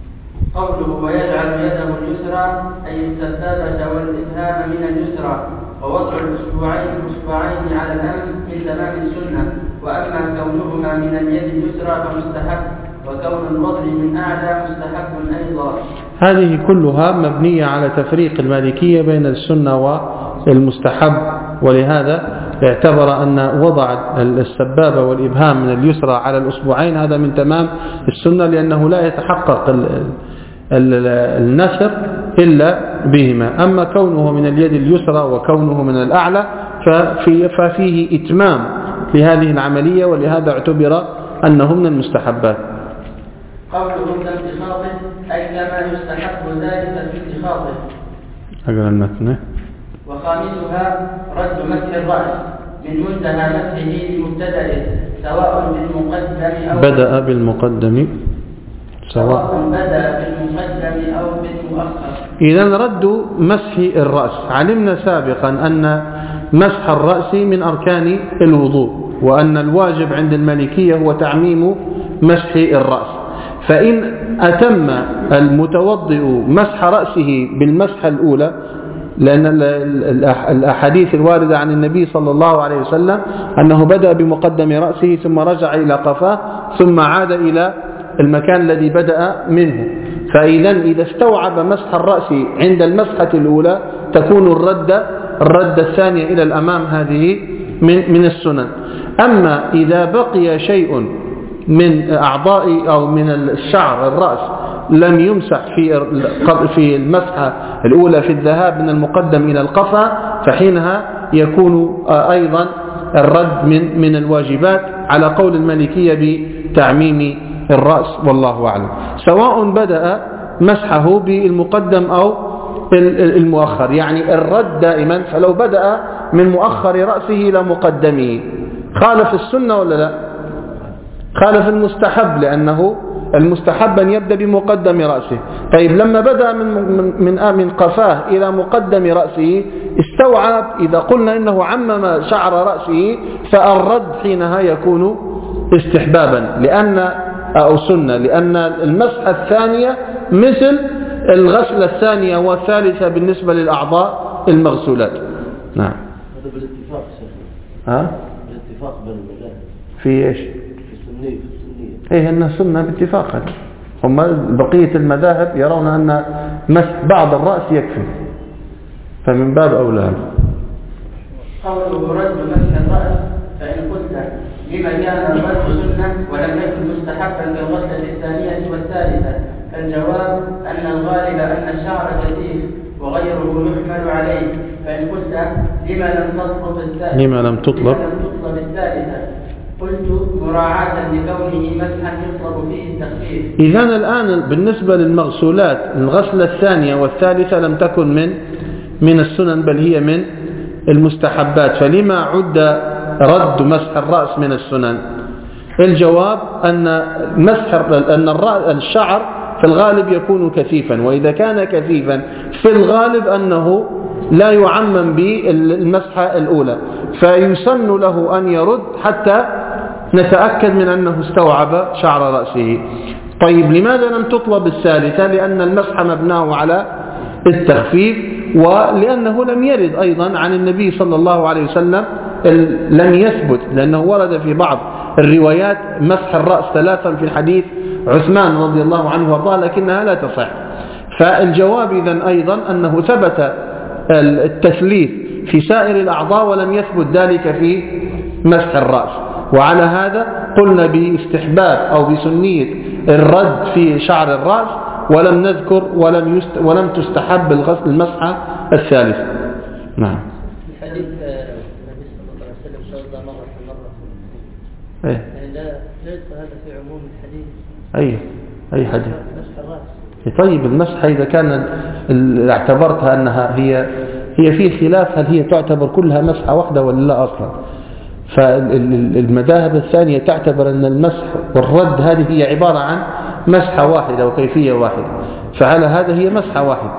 قوله ويجعل يده اليسرى أي السبابة والإبهام من اليسرى، ووضع الأسبوعين الأسبوعين على الأنف من تمام السنة. وأما كونهما من اليد اليسرى فمستحب، وكون الوضع من أعلى مستحب أيضا. هذه كلها مبنية على تفريق المالكية بين السنة والمستحب، ولهذا اعتبر أن وضع السبابة والإبهام من اليسرى على الأسبوعين هذا من تمام السنة، لأنه لا يتحقق النسر إلا بهما. أما كونه من اليد اليسرى وكونه من الأعلى ففي ففيه إتمام لهذه العملية، ولهذا اعتبر أنه من المستحبات. قوله كانتخاطه أي كما يستحب ذلك في انتخاطه. أقرأ المتن. وخامسها رد مسح الرأس من منتهى مسحه لمبتدئه سواء بالمقدم أو بدأ بالمقدم سواء بدأ بالمقدم أو بالمؤخر. إذن رد مسح الرأس، علمنا سابقا أن مسح الرأس من أركان الوضوء، وأن الواجب عند المالكية هو تعميم مسح الرأس. فإن أتم المتوضئ مسح رأسه بالمسحة الأولى، لأن الأحاديث الواردة عن النبي صلى الله عليه وسلم أنه بدأ بمقدم رأسه ثم رجع إلى قفاه ثم عاد إلى المكان الذي بدأ منه. فإذا إذا استوعب مسح الرأس عند المسحة الأولى تكون الردة الردة الثانية إلى الأمام هذه من من السنن. أما إذا بقي شيء من أعضاء أو من الشعر الرأس لم يمسح في في المسحة الأولى في الذهاب من المقدم إلى القفا، فحينها يكون أيضا الرد من من الواجبات على قول المالكية بتعميم الرأس، والله أعلم. سواء بدأ مسحه بالمقدم أو المؤخر، يعني الرد دائما، فلو بدأ من مؤخر رأسه إلى مقدمه خالف السنة ولا لا؟ خالف المستحب، لأنه المستحب أن يبدأ بمقدم رأسه. طيب لما بدأ من من من قفاه إلى مقدم رأسه استوعب، إذا قلنا إنه عمم شعر رأسه فالرد حينها يكون استحبابا لأن أو سنة، لأن المسحة الثانية مثل الغسلة الثانية والثالثة بالنسبة للأعضاء المغسولات. نعم. هذا بالاتفاق شيخنا. ها؟ بالاتفاق بين المذاهب. في إيش؟ في السنية في السنية. إيه إنها سنة باتفاق. هم بقية المذاهب يرون أن مسح بعض الرأس يكفي، فمن باب أولى. قوله رد مسح الرأس، فإن قلت لما كان الرد سنة ولم يكن مستحبا كالغسلة الثانية والثالثة، فالجواب أن الغالب أن الشعر كثيف وغيره يحمل عليه. فإن قلت لما لم تطلب الثالثة لما لم تطلب الثالثة، قلت مراعاة لكونه مسحا يطلب فيه التخفيف. إذن الآن بالنسبة للمغسولات الغسلة الثانية والثالثة لم تكن من من السنن بل هي من المستحبات، فلما عد رد مسح الرأس من السنن؟ الجواب أن مسح أن الشعر في الغالب يكون كثيفا، وإذا كان كثيفا في الغالب أنه لا يعمم بالمسحة الأولى، فيسن له أن يرد حتى نتأكد من أنه استوعب شعر رأسه. طيب لماذا لم تطلب الثالثة؟ لأن المسح مبناه على التخفيف، ولأنه لم يرد أيضا عن النبي صلى الله عليه وسلم، لم يثبت، لأنه ورد في بعض الروايات مسح الرأس ثلاثا في الحديث عثمان رضي الله عنه وارضاه، لكنها لا تصح. فالجواب إذن أيضا أنه ثبت التثليث في سائر الأعضاء ولم يثبت ذلك في مسح الرأس، وعلى هذا قلنا باستحباب أو بسنية الرد في شعر الرأس، ولم نذكر ولم يست ولم تستحب الغسل المسحة الثالثة. نعم. الحديث النبي صلى الله عليه وسلم توضأ مرة مرة. إيه. لا لا يدخل هذا في عموم الحديث. أي أي حديث. مسح الرأس. طيب المسحة إذا كان اعتبرتها أنها هي هي في خلاف هل هي تعتبر كلها مسحة واحدة ولا لا أصلا، فالمذاهب الثانية تعتبر أن المسح والرد هذه هي عبارة عن مسحة واحدة وكيفية واحدة، فعلى هذا هي مسحة واحدة،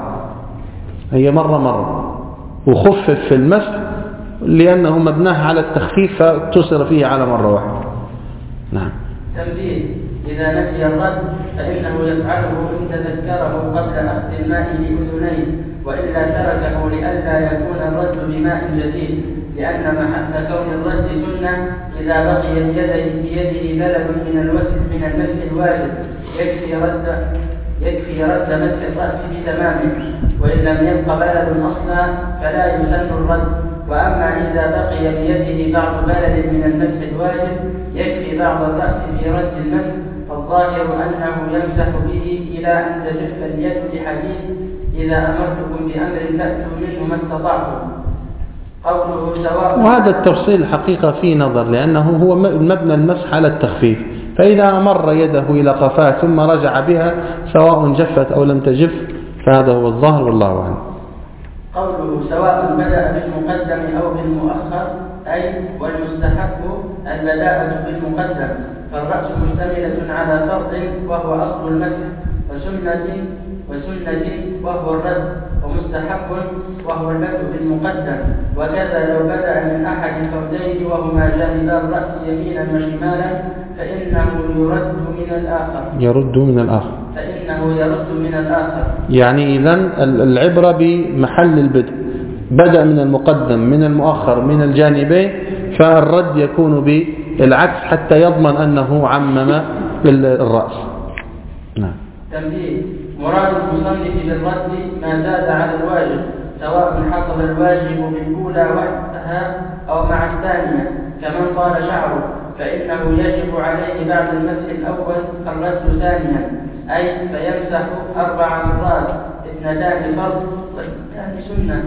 هي مرة مرة، وخفف في المسح لأنه مبناه على التخفيف فاقتصر فيه على مرة واحدة. نعم. تنبيه: إذا نسي الرد فإنه يفعله إن تذكره قبل أخذ الماء لأذنيه، وإلا تركه لئلا يكون الرد بماء جديد، لأن محل كون الرد سنة إذا بقي بيده بيده بلد من الوسع من المسح الواجب يكفي رد يكفي رد مسح الرأس بتمامه، وإن لم يبق بلد أصلا فلا يسن الرد. وأما إذا بقي بيده بعض بلد من المسح الواجب يكفي بعض الرأس في رد المسح، فالظاهر أنه يمسح به إلى أن تجف اليد لحديث إذا أمرتكم بأمر فأتوا منه ما استطعتم. قوله سواء. وهذا التفصيل حقيقة فيه نظر، لأنه هو مبنى المسح على التخفيف، فإذا أمر يده إلى قفاه ثم رجع بها سواء جفت أو لم تجف فهذا هو الظاهر والله أعلم. قوله سواء بدأ بالمقدم أو بالمؤخر، أي والمستحب البداءة بالمقدم، فالرأس مشتملة على فرض وهو أصل المسح، وسنة وسنة وهو الرد، ومستحب وهو البدء بالمقدم. وكذا لو بدأ من أحد الفردين وهما جانبا الرأس يمينا وشمالا فإنه يرد من الآخر يرد من الآخر فإنه يرد من الآخر يعني إذن العبرة بمحل البدء، بدأ من المقدم من المؤخر من الجانبين، فالرد يكون بالعكس حتى يضمن أنه عمم الرأس. نعم. تنبيه: مراد المصنف بالرد ما زاد على الواجب، سواء حصل الواجب بالأولى وحدها أو مع الثانية، كمن طال شعره فإنه يجب عليه بعد المسح الأول الرد ثانيا، أي فيمسح أربع مرات، اثنتان فرض واثنتان سنة.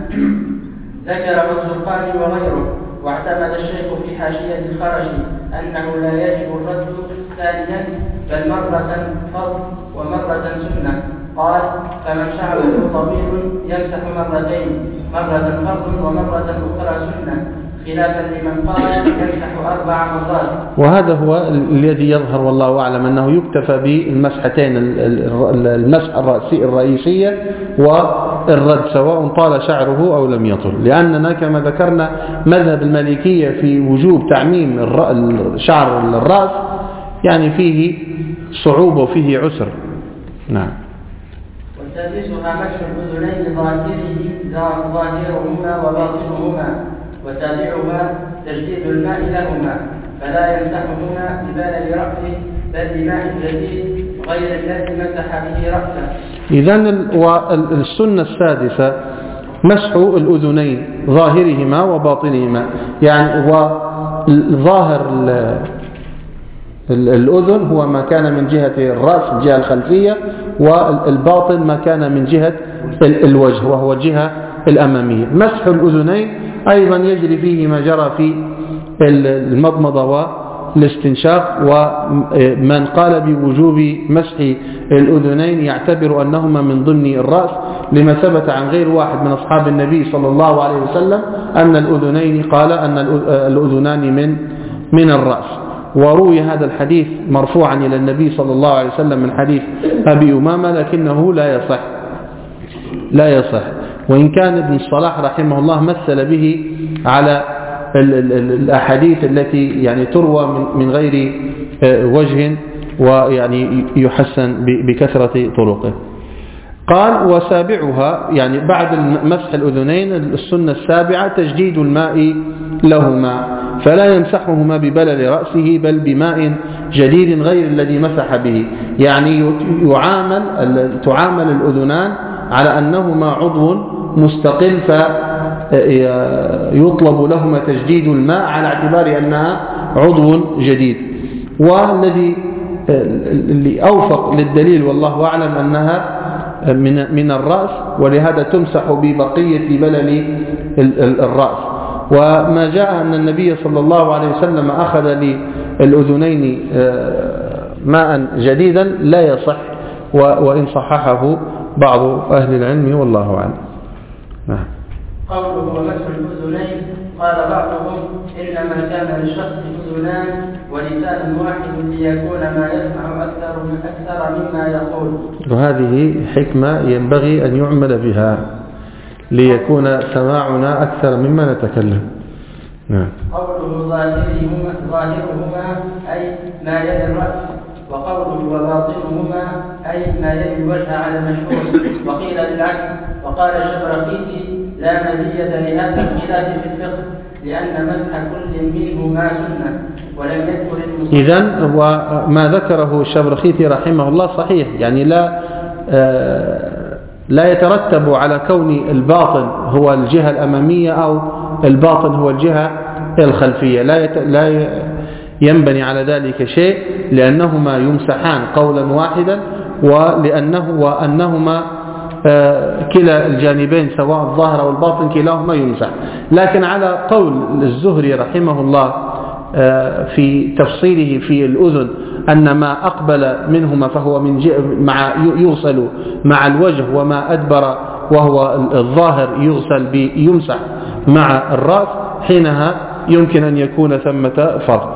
ذكر الزرقاني وغيره، واعتمد الشيخ في حاشية الخرشي أنه لا يجب الرد ثانيا بل مرة فرض ومرة سنة. قال: فمن شعره طويل يمسح مرتين، مرة فرض ومرة أخرى سنة، خلافا لمن قال يمسح أربع مرات. وهذا هو الذي يظهر والله أعلم أنه يكتفى بالمسحتين، المسح الرأسي الرئيسية والرد سواء طال شعره أو لم يطل، لأننا كما ذكرنا مذهب المالكية في وجوب تعميم شعر الرأس يعني فيه صعوبة وفيه عسر. نعم. وسادسها مسح الأذنين ظاهرهما وباطنهما، وتابعها تجديد الماء لهما، فلا يمسحهما ببلل رأسه بل بماء جديد غير الذي مسح به رأسه. إذن السنة السادسة مسح الأذنين ظاهرهما وباطنهما، يعني وظاهر الأذن هو ما كان من جهة الرأس الجهة الخلفية، والباطن ما كان من جهة الوجه وهو الجهة الأمامية. مسح الأذنين أيضا يجري فيه ما جرى في المضمضة والاستنشاق، ومن قال بوجوب مسح الأذنين يعتبر أنهما من ضمن الرأس، لما ثبت عن غير واحد من أصحاب النبي صلى الله عليه وسلم أن الأذنين قال أن الأذنان من من الرأس. وروي هذا الحديث مرفوعا إلى النبي صلى الله عليه وسلم من حديث أبي أمامة، لكنه لا يصح لا يصح وإن كان ابن الصلاح رحمه الله مثل به على الأحاديث التي يعني تروى من غير وجه ويعني يحسن بكثرة طرقه. قال وسابعها، يعني بعد مسح الأذنين السنة السابعة تجديد الماء لهما، فلا يمسحهما ببلل رأسه بل بماء جديد غير الذي مسح به، يعني يعامل تعامل الأذنان على أنهما عضو مستقل، فيطلب لهما تجديد الماء على اعتبار أنها عضو جديد. والذي اللي أوفق للدليل والله أعلم أنها من من الرأس، ولهذا تمسح ببقية بلل الرأس. وما جاء أن النبي صلى الله عليه وسلم أخذ للأذنين ماء جديدا لا يصح، وإن صححه بعض أهل العلم والله أعلم. نعم. قوله ومسح الأذنين، قال بعضهم إنما كان للشخص أذنان ولسان واحد ليكون ما يسمع أكثر من أكثر مما يقول. وهذه حكمة ينبغي أن يعمل بها ليكون سماعنا أكثر مما نتكلم. نعم. قوله ظاهرهما ظاهرهما أي ما يلي الرأس، وقوله وباطنهما أي ما يلي الوجه على المشهور، وقيل للعكس. وقال الشبرخيتي لا مزية لهذا الخلاف في الفقه لأن مسح كل منهما سنة، ولم يذكر المصنف. إذن وما ذكره الشبرخيتي رحمه الله صحيح، يعني لا لا يترتب على كون الباطن هو الجهة الأمامية أو الباطن هو الجهة الخلفية، لا يت... لا ينبني على ذلك شيء، لأنهما يمسحان قولا واحدا، ولأنه وأنهما كلا الجانبين سواء الظاهر أو الباطن كلاهما يمسح. لكن على قول الزهري رحمه الله في تفصيله في الأذن أن ما أقبل منهما فهو من مع يغسل مع الوجه، وما أدبر وهو الظاهر يغسل يمسح مع الرأس، حينها يمكن أن يكون ثمة فرق.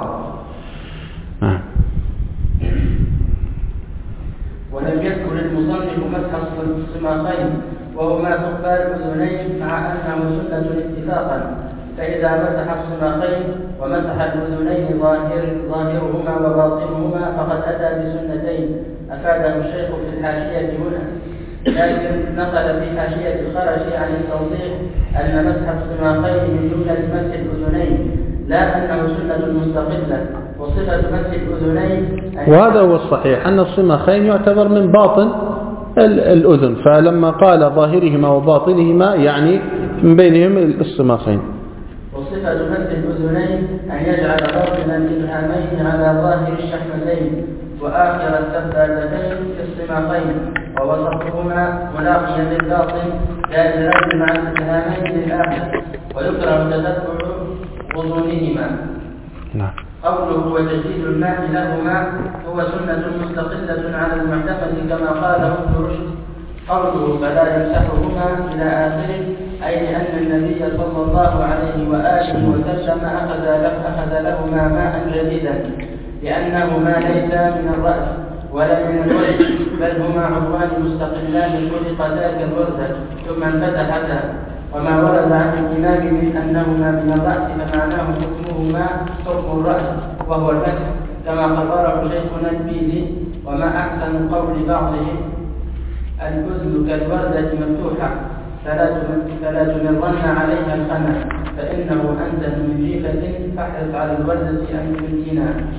ولم يذكر المصنف مسح الصماخين وهما ثقبان الأذنين، مع أنه سنة اتفاقا، فإذا مسح الصماخين ومسح الأذنين ظاهر ظاهرهما وباطنهما فقد أتى بسنتين أفاده الشيخ في الحاشية هنا. لكن نقل في حاشية الخرشي عن التوضيح أن مسح الصماخين من جملة مسح الأذنين، لا أنه سنة مستقلة. وصفة مسح الأذنين، وهذا هو الصحيح أن الصماخين يعتبر من باطن الأذن، فلما قال ظاهرهما وباطنهما يعني من بينهم الصماخين. وصفة مسح الأذنين أن يجعل باطن الإبهامين على ظاهر الشحمتين وآخر السبابتين في الصماخين، ووسطهما ملاقيا للباطن لا للرجل مع الإبهامين للآخر، ويكره تتبع غضونهما. نعم. قوله وتجديد الماء لهما هو سنة مستقلة على المعتمد كما قاله ابن رشد. قوله فلا يمسحهما إلى آخره أي لأن النبي صلى الله عليه وآله وسلم أخذ أخذ لهما ماء جديدا، لأنهما ليس من الرأس ولا من الوجه، بل هما عضوان مستقلان خلق ذاك الوردة ثم انفتحتا. وما ورد عن الإمام من أنهما من الرأس فمعناه حكمهما حكم الرأس وهو المسح، كما خبره شيخنا البيزي. وما أحسن قول بعضهم الأذن كالوردة مفتوحة فلا تمرن عليها الخنا، فإنه أنزل من جيفة فاحرص على الوردة أن تمكنها.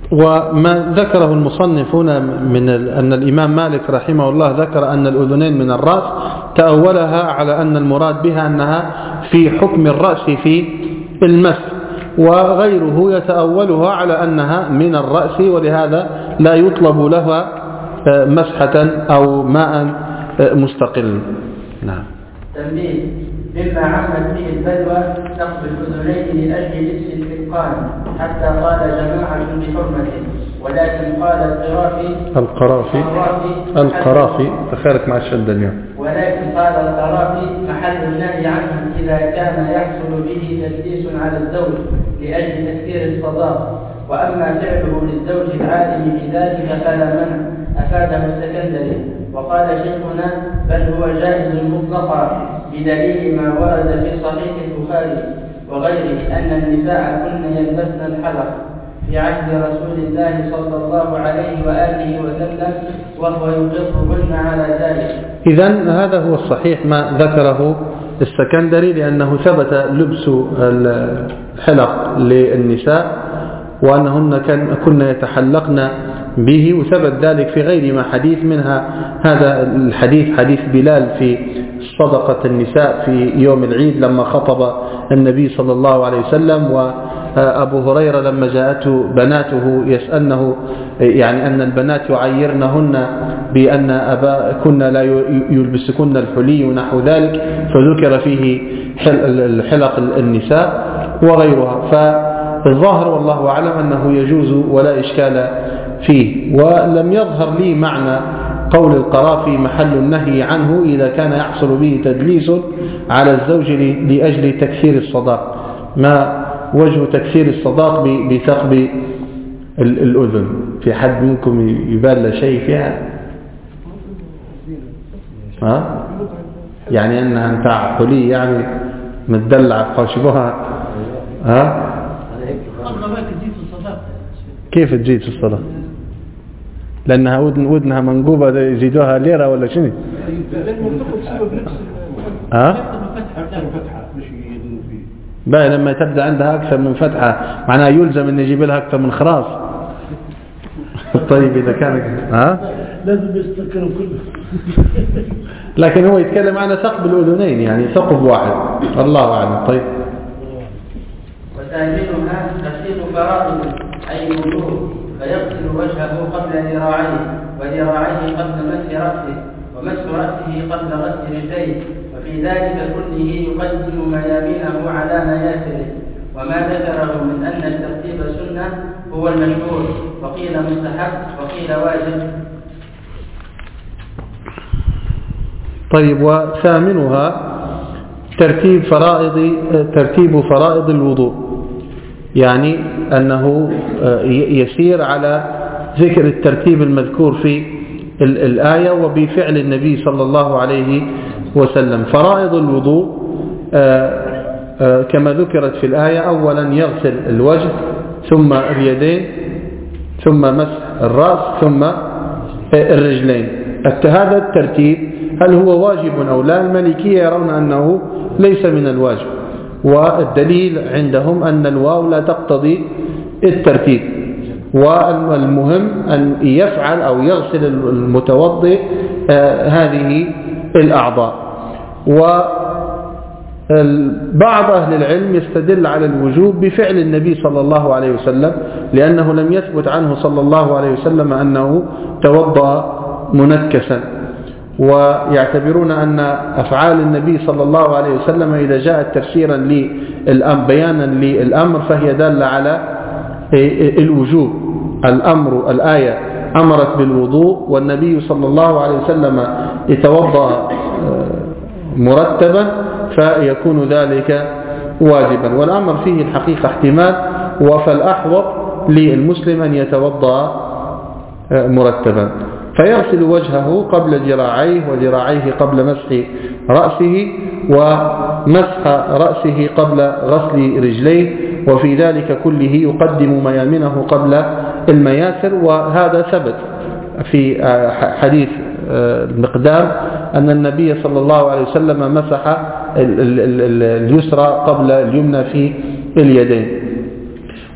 وما ذكره المصنفون من أن الإمام مالك رحمه الله ذكر أن الأذنين من الرأس، تأولها على أن المراد بها أنها في حكم الرأس في المسح، وغيره يتأولها على أنها من الرأس، ولهذا لا يطلب لها مسحة أو ماء مستقل. نعم. تنبيه: مما عمت به البلوى نقض الأذنين لأجل لبس الفرقان، حتى قال جماعة بحرمته، ولكن قال القرافي القرافي القرافي تخيلك مع الشدة اليوم، ولكن قال القرافي محل النهي عنه إذا كان يحصل به تلبيس على الزوج لأجل تكثير الصداق، وأما فعله للزوج العالم بذلك فلا منع، أفاده السكندري. وقال شيخنا: بل هو جائز مطلقا بدليل ما ورد في صحيح البخاري وغيره أن النساء كن يلبسن الحلق في عهد رسول الله صلى الله عليه وآله وسلم، وهو يقرهن على ذلك. إذن هذا هو الصحيح ما ذكره السكندري، لأنه ثبت لبس الحلق للنساء وأنهن كن يتحلقن به، وثبت ذلك في غير ما حديث، منها هذا الحديث حديث بلال في صدقة النساء في يوم العيد لما خطب النبي صلى الله عليه وسلم، وأبو هريرة لما جاءته بناته يسألنه يعني أن البنات يعيرنهن بأن أبا كنا لا يلبسكن الحلي ونحو ذلك، فذكر فيه الحلق النساء وغيرها. فالظاهر والله أعلم أنه يجوز ولا إشكال فيه، ولم يظهر لي معنى قول القرافي محل النهي عنه إذا كان يحصل به تدليس على الزوج لأجل تكثير الصداق. ما وجه تكثير الصداق بثقب الأذن؟ في حد منكم يبال شيء فيها؟ ها؟ يعني أنها انتع حلي يعني متدلع قاشبها؟ ها؟ كيف تزيد في الصلاة؟ لأنها ودن ودنها منقوبة يزيدوها ليرة ولا شنو؟ ها؟ بقى لما تبدأ عندها أكثر من فتحة معناها يلزم أن يجيب لها أكثر من خراس. طيب إذا كان ها؟ لازم يستكروا كله. لكن هو يتكلم عن ثقب الأذنين، يعني ثقب واحد، الله أعلم. طيب. وثامنها تغسيل فرائض أي وجوه، فيغسل وجهه قبل ذراعيه، وذراعيه قبل مس رأسه، ومس رأسه قبل غسل رجليه، وفي ذلك كله يقدم ميامنه على مياسره. وما ذكره من أن الترتيب سنة هو المشهور، وقيل مستحب وقيل واجب. طيب. وثامنها ترتيب فرائض ترتيب فرائض الوضوء، يعني أنه يسير على ذكر الترتيب المذكور في الآية وبفعل النبي صلى الله عليه وسلم. فرائض الوضوء كما ذكرت في الآية: أولا يغسل الوجه، ثم اليدين، ثم مسح الرأس، ثم الرجلين. هذا الترتيب هل هو واجب أو لا؟ المالكية يرون أنه ليس من الواجب، والدليل عندهم أن الواو لا تقتضي الترتيب، والمهم أن يفعل أو يغسل المتوضئ هذه الأعضاء. وبعض أهل العلم يستدل على الوجوب بفعل النبي صلى الله عليه وسلم، لأنه لم يثبت عنه صلى الله عليه وسلم أنه توضأ منكسا، ويعتبرون أن أفعال النبي صلى الله عليه وسلم إذا جاءت تفسيرا للأمر بيانا للأمر فهي دالة على الوجوب. الأمر الآية أمرت بالوضوء، والنبي صلى الله عليه وسلم يتوضأ مرتبا، فيكون ذلك واجبا. والأمر فيه الحقيقة احتمال، وفالأحوط للمسلم أن يتوضأ مرتبا، فيغسل وجهه قبل ذراعيه، وذراعيه قبل مسح رأسه، ومسح رأسه قبل غسل رجليه، وفي ذلك كله يقدم ميامنه قبل المياسر. وهذا ثبت في حديث المقدام أن النبي صلى الله عليه وسلم مسح اليسرى قبل اليمنى في اليدين.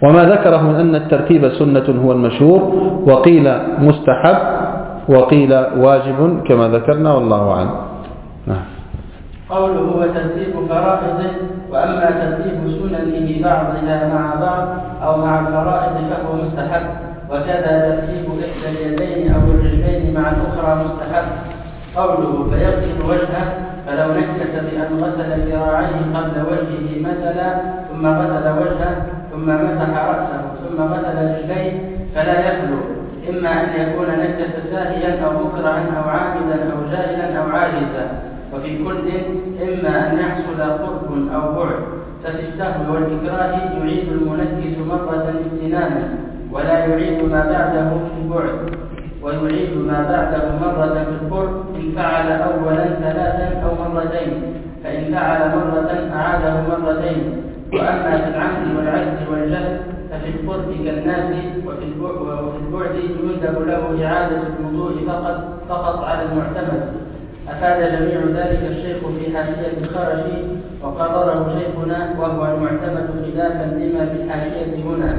وما ذكره من أن الترتيب سنة هو المشهور، وقيل مستحب وقيل واجب كما ذكرنا، والله أعلم. نعم. قوله وترتيب فرائض، وأما ترتيب سننه بعضها مع بعض أو مع الفرائض فهو مستحب، وكذا ترتيب إحدى اليدين أو الرجلين مع الأخرى مستحب. قوله فيغسل وجهه، فلو نكت بأن غسل ذراعيه قبل وجهه مثلا ثم غسل وجهه ثم مسح رأسه ثم غسل رجليه فلا يخلو، إما أن يكون نكت ساهيا أو مكرها أو عامدا أو جاهلا أو عاجزا، وفي كل إما أن يحصل قرب أو بعد، ففي السهو والإكراه يعيد المنكس مرة استنانا ولا يعيد ما بعده في البعد، ويعيد ما بعده مرة في القرب إن فعل أولا ثلاثا أو مرتين، فإن فعل مرة أعاده مرتين. وأما في العمد والعجز والجهل ففي القرب كالناس، وفي البعد يندب له إعادة الوضوء فقط فقط على المعتمد. أفاد جميع ذلك الشيخ في حاشية الخرشي، وقرره شيخنا وهو المعتمد خلافا لما في الحاشية هنا.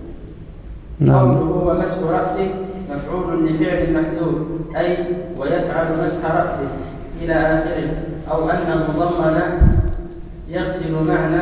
قوله ومسح رأسه مفعول لفعل محذوف، أي ويفعل مسح رأسه إلى آخره، أو أنه ضمن يغسل معنى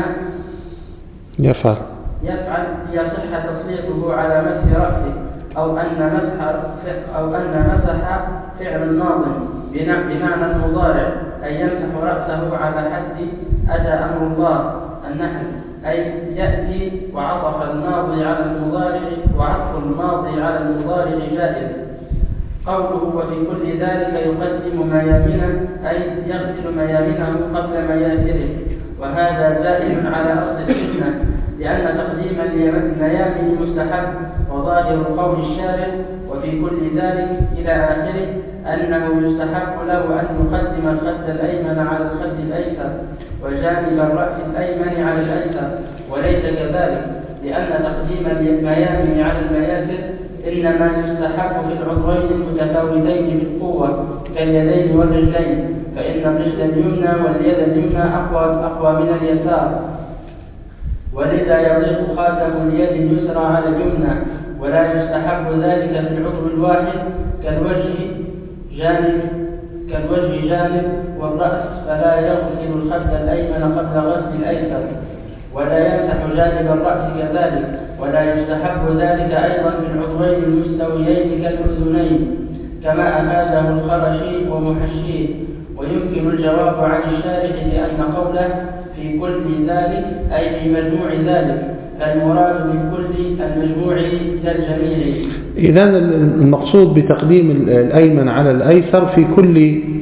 يفعل يفعل يصح تصريفه على مسح رأسه، أو أن مسح أو أن مسح فعل ماض بمعنى المضارع، أي يمسح رأسه على حد أتى أمر الله النحل، أي يأتي وعطف الماضي على المضارع، وعطف الماضي على المضارع جائز. قوله وفي كل ذلك يقدم ميامنه، أي يغسل ميامنه قبل مياسره، وهذا زائد على أصل السنة، لأن تقديم الميامن مستحب، وظاهر قول الشارع وفي كل ذلك إلى آخره أنه يستحب له أن يقدم الخد الأيمن على الخد الأيسر، وجانب الرأس الأيمن على الأيسر، وليس كذلك، لأن تقديم الميامن على المياسر إنما يستحب في العضوين المتفاوتين بالقوة كاليدين والرجلين، فإن الرجل اليمنى واليد اليمنى أقوى, أقوى من اليسار، ولذا يضيق خاتم اليد اليسرى على اليمنى، ولا يستحب ذلك في العضو الواحد كالوجه جانب كالوجه جانب والرأس، فلا يغسل الخد الأيمن قبل غسل الأيسر، ولا يمسح جانب الرأس كذلك، ولا يستحب ذلك أيضا في العضوين المستويين كالأذنين، كما أفاده الخرشي ومحشيه. ويمكن الجواب عن الشارح لأن قوله في كل ذلك أي في مجموع ذلك، فالمراد من كل المجموع للجميع. إذن المقصود بتقديم الأيمن على الأيسر في كل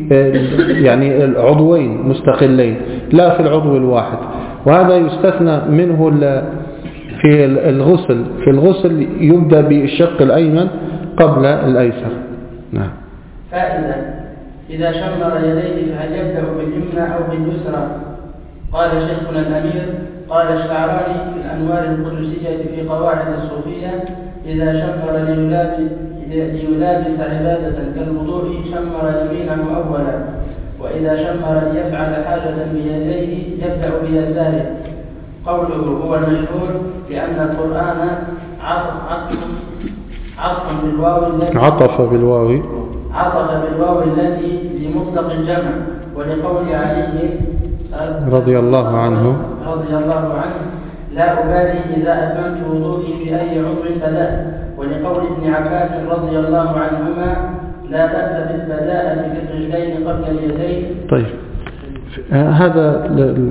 يعني العضوين مستقلين، لا في العضو الواحد، وهذا يستثنى منه في الغسل. في الغسل يبدأ بالشق الأيمن قبل الأيسر. نعم. فائدة: إذا شمر يديه فهل يبدأ باليمنى أو باليسرى؟ قال شيخنا الأمير قال الشعراني في الأنوار القدسية في قواعد الصوفية: إذا شمر ليلابس عبادة كالوضوء شمر يمينه أولا، وإذا شمر ليفعل حاجة بيديه يبدأ بيساره. قوله هو المشهور لأن القرآن عطف عطف بالواو التي عطف بالواو عطف بالواو التي لمطلق الجمع، ولقول علي رضي الله عنه رضي الله عنه لا أبالي إذا أتممت وضوئي في أي عضو فلا، ولقول ابن عباس رضي الله عنهما لا بأس بالبداءة في الرجلين قبل اليدين. طيب، هذا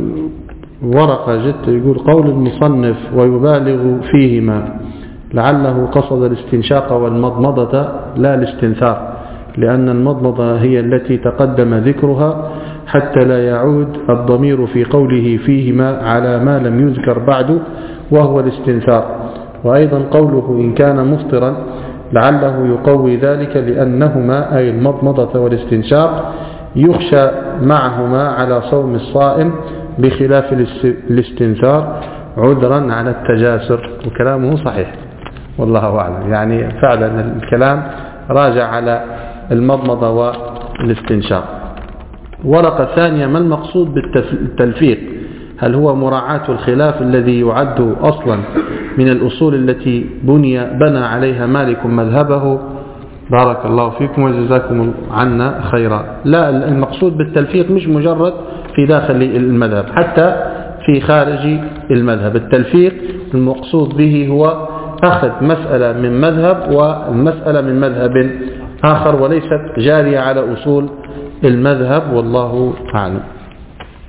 ورقة جت يقول قول المصنف ويبالغ فيهما، لعله قصد الاستنشاق والمضمضة لا الاستنثار، لأن المضمضة هي التي تقدم ذكرها حتى لا يعود الضمير في قوله فيهما على ما لم يذكر بعد وهو الاستنثار. وأيضا قوله إن كان مفطرا لعله يقوي ذلك، لأنهما أي المضمضة والاستنشاق يخشى معهما على صوم الصائم بخلاف الاستنثار عذرا على التجاسر. وكلامه صحيح والله أعلم، يعني فعلا الكلام راجع على المضمضة والاستنشاق. ورقة ثانية: ما المقصود بالتلفيق؟ هل هو مراعاة الخلاف الذي يعد أصلا من الأصول التي بني بنى عليها مالك مذهبه؟ بارك الله فيكم وجزاكم عنا خيرا. لا، المقصود بالتلفيق مش مجرد في داخل المذهب، حتى في خارج المذهب. التلفيق المقصود به هو أخذ مسألة من مذهب والمسألة من مذهب آخر، وليست جارية على أصول المذهب، والله أعلم.